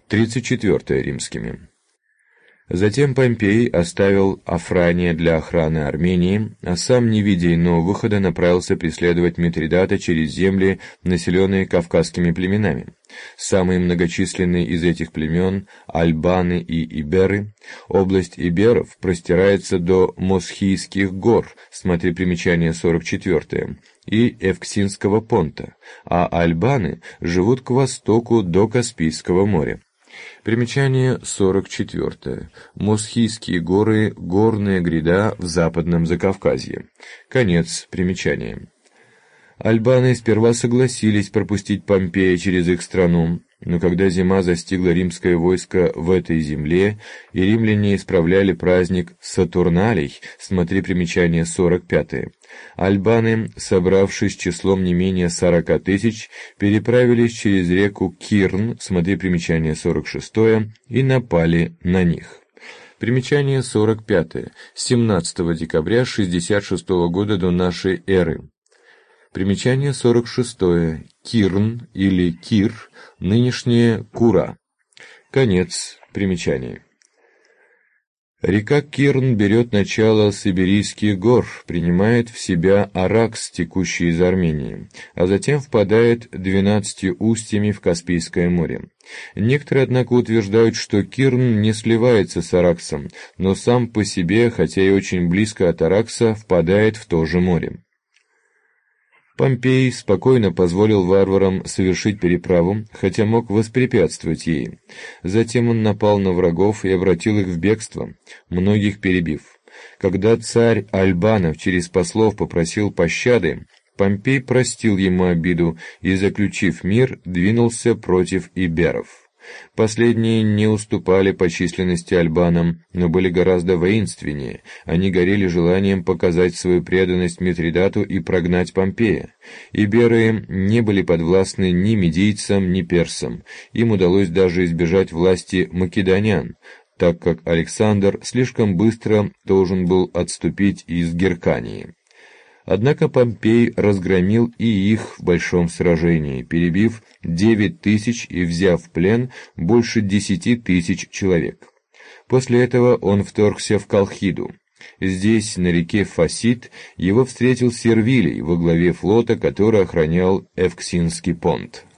34 римскими. Затем Помпей оставил Афрания для охраны Армении, а сам, не видя иного выхода, направился преследовать Митридата через земли, населенные кавказскими племенами. Самые многочисленные из этих племен – Альбаны и Иберы. Область Иберов простирается до Мосхийских гор, смотри примечание 44, и Эвксинского понта, а Альбаны живут к востоку до Каспийского моря. Примечание 44. Мосхийские горы – горная гряда в западном Закавказье. Конец примечания. Альбаны сперва согласились пропустить Помпея через их страну, но когда зима застигла римское войско в этой земле, и римляне исправляли праздник Сатурналей, смотри примечание 45, альбаны, собравшись числом не менее 40 тысяч, переправились через реку Кирн, смотри примечание 46, и напали на них. Примечание 45. 17 декабря 66 года до нашей эры. Примечание 46. Кирн или Кир, нынешняя Кура. Конец примечания. Река Кирн берет начало с Иберийских гор, принимает в себя Аракс, текущий из Армении, а затем впадает 12 устьями в Каспийское море. Некоторые, однако, утверждают, что Кирн не сливается с Араксом, но сам по себе, хотя и очень близко от Аракса, впадает в то же море. Помпей спокойно позволил варварам совершить переправу, хотя мог воспрепятствовать ей. Затем он напал на врагов и обратил их в бегство, многих перебив. Когда царь Альбанов через послов попросил пощады, Помпей простил ему обиду и, заключив мир, двинулся против иберов. Последние не уступали по численности альбанам, но были гораздо воинственнее. Они горели желанием показать свою преданность Митридату и прогнать Помпея. Иберы не были подвластны ни медийцам, ни персам. Им удалось даже избежать власти македонян, так как Александр слишком быстро должен был отступить из Геркании. Однако Помпей разгромил и их в большом сражении, перебив 9 тысяч и взяв в плен больше 10 тысяч человек. После этого он вторгся в Колхиду. Здесь, на реке Фасид, его встретил Сервилий во главе флота, который охранял Эвксинский понт.